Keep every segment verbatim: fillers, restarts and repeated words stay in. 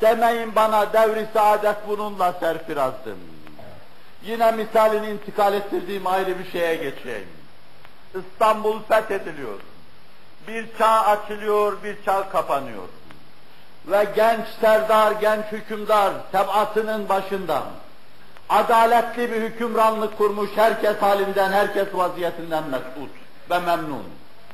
Demeyin bana devri saadet bununla serfirazdım. Yine misalini intikal ettirdiğim ayrı bir şeye geçeyim. İstanbul fethediliyor. Bir çağ açılıyor, bir çağ kapanıyor. Ve genç serdar, genç hükümdar tebaatının başında adaletli bir hükümranlık kurmuş, herkes halinden, herkes vaziyetinden mesut ve memnun.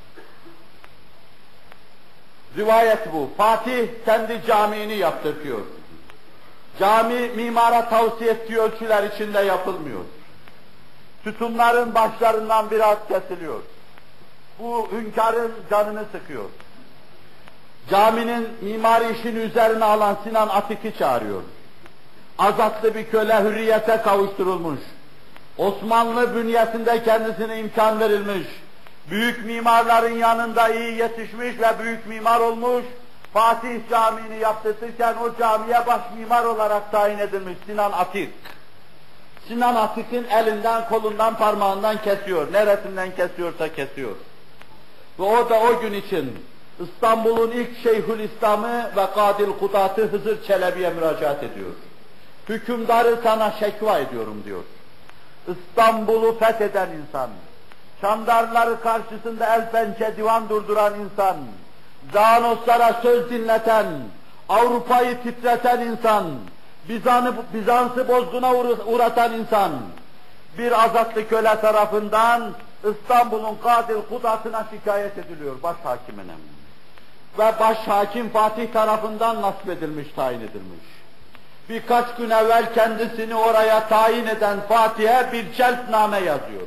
Rivayet bu. Fatih kendi camiini yaptırtıyor. Cami mimara tavsiye ettiği ölçüler içinde yapılmıyor. Sütunların başlarından biraz kesiliyor. Bu hünkârın canını sıkıyor. Caminin mimari işini üzerine alan Sinan Atik'i çağırıyor. Azatlı bir köle, hürriyete kavuşturulmuş. Osmanlı bünyesinde kendisine imkan verilmiş. Büyük mimarların yanında iyi yetişmiş ve büyük mimar olmuş. Fatih Camii'ni yaptırırken o camiye baş mimar olarak tayin edilmiş Sinan Atik. Sinan Atik'in elinden, kolundan, parmağından kesiyor. Neresinden kesiyorsa kesiyor. Ve o da o gün için İstanbul'un ilk Şeyhülislam'ı ve Kadil Kudat'ı Hızır Çelebi'ye müracaat ediyor. Hükümdarı sana şekva ediyorum diyor. İstanbul'u fetheden insan, Çandarları karşısında el pençe divan durduran insan, Zanoslara söz dinleten, Avrupa'yı titreten insan, Bizan'ı, Bizans'ı bozguna uğratan insan, bir azatlı köle tarafından İstanbul'un Kadil Kudat'ına şikayet ediliyor, başhakimine. Ve başhakim Fatih tarafından nasip edilmiş, tayin edilmiş. Birkaç gün evvel kendisini oraya tayin eden Fatih'e bir celtname yazıyor.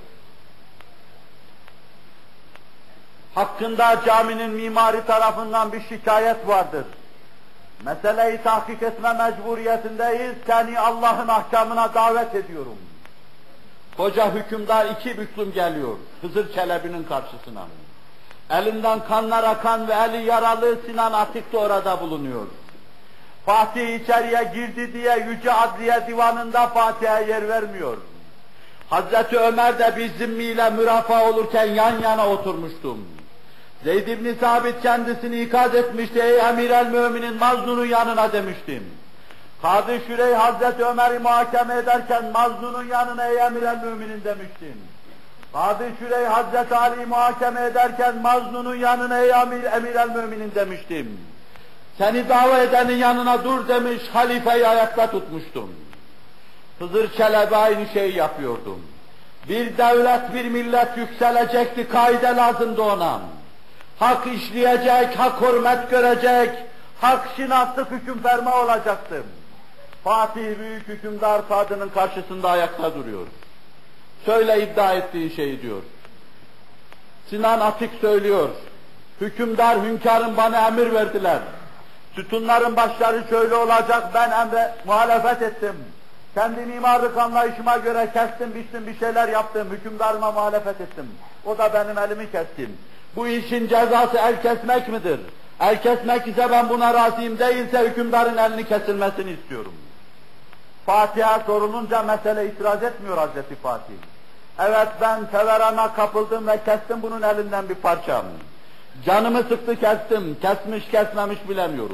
Hakkında caminin mimari tarafından bir şikayet vardır. Meseleyi tahkik etme mecburiyetindeyiz, seni Allah'ın ahkamına davet ediyorum. Koca hükümdar iki büklüm geliyor Hızır Çelebi'nin karşısına. Elinden kanlar akan ve eli yaralı Sinan Atik de orada bulunuyor. Fatih içeriye girdi diye Yüce Adliye Divanı'nda Fatih'e yer vermiyor. Hazreti Ömer de bir zimmiyle mürafaa olurken yan yana oturmuştum. Zeyd ibn Sabit kendisini ikaz etmişti, ey Emir-el Mü'minin Maznun'un yanına demiştim. Kadı Şürey Hazreti Ömer'i muhakeme ederken Maznun'un yanına ey Emir-el Mü'minin demiştim. Kadı Şürey Hazreti Ali'yi muhakeme ederken Maznun'un yanına ey Emir, Emir-el Mü'minin demiştim. Seni dava edenin yanına dur demiş, halifeyi ayakta tutmuştum. Hızır Çelebi aynı şeyi yapıyordum. Bir devlet, bir millet yükselecekti, kaide lazımdı ona. Hak işleyecek, hak hürmet görecek, hak şinaslık hüküm ferma olacaktı. Fatih büyük hükümdar kadının karşısında ayakta duruyor. Söyle iddia ettiğin şeyi diyor. Sinan Atik söylüyor. Hükümdar, hünkârım bana emir verdiler. Sütunların başları şöyle olacak, ben emre muhalefet ettim. Kendi mimarlık anlayışıma göre kestim, biçtim, bir şeyler yaptım, hükümdarıma muhalefet ettim. O da benim elimi kestim. Bu işin cezası el kesmek midir? El kesmek ise ben buna razıyım, değilse hükümdarın elini kesilmesini istiyorum. Fatih'e sorulunca mesele itiraz etmiyor Hazreti Fatih. Evet ben feverana kapıldım ve kestim bunun elinden bir parça. Canımı sıktı kestim, kesmiş kesmemiş bilemiyoruz.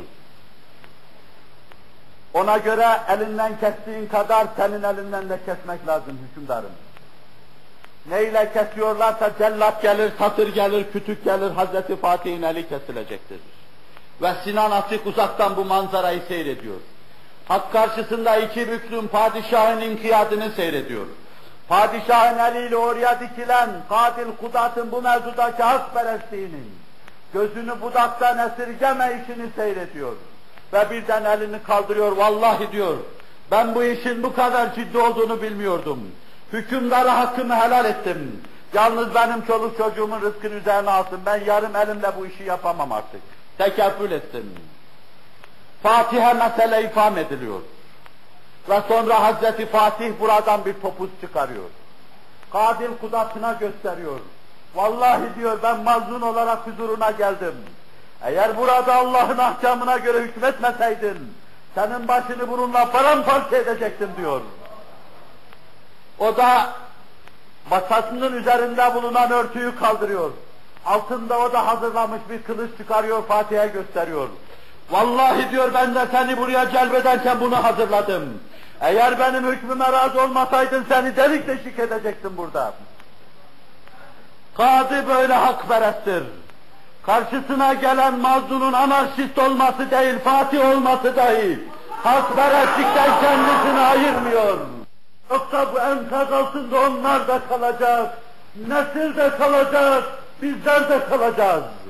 Ona göre elinden kestiğin kadar senin elinden de kesmek lazım hükümdarım. Neyle kesiyorlarsa cellat gelir, satır gelir, kütük gelir, Hazreti Fatih'in eli kesilecektir. Ve Sinan Atik uzaktan bu manzarayı seyrediyor. Hak karşısında iki büklüm padişahın inkiyadını seyrediyor. Padişahın eliyle oraya dikilen Kadil Kudat'ın bu mevzudaki hakperestliğinin gözünü budaktan esirgeme işini seyrediyor. Ve birden elini kaldırıyor, vallahi diyor, ben bu işin bu kadar ciddi olduğunu bilmiyordum. Hükümdara hakkımı helal ettim. Yalnız benim çoluk çocuğumun rızkını üzerine alsın, ben yarım elimle bu işi yapamam artık. Tekeffül ettim. Fatih'e mesele ifham ediliyor. Ve sonra Hazreti Fatih buradan bir topuz çıkarıyor. Kadil Kudat'ına gösteriyor. Vallahi diyor ben mazlum olarak huzuruna geldim. Eğer burada Allah'ın ahkamına göre hükmetmeseydin, senin başını bununla paramparça edecektim diyor. O da masasının üzerinde bulunan örtüyü kaldırıyor. Altında o da hazırlamış bir kılıç çıkarıyor, Fatih'e gösteriyor. Vallahi diyor ben de seni buraya celbederken bunu hazırladım. Eğer benim hükmüme razı olmasaydın seni delik deşik edecektim burada. Kadı böyle hakperesttir. Karşısına gelen mazlunun anarşist olması değil, Fatih olması dahi hakperestlikten kendisini ayırmıyor. Yoksa bu enkaz altında onlar da kalacak, nesil de kalacak, bizler de kalacağız.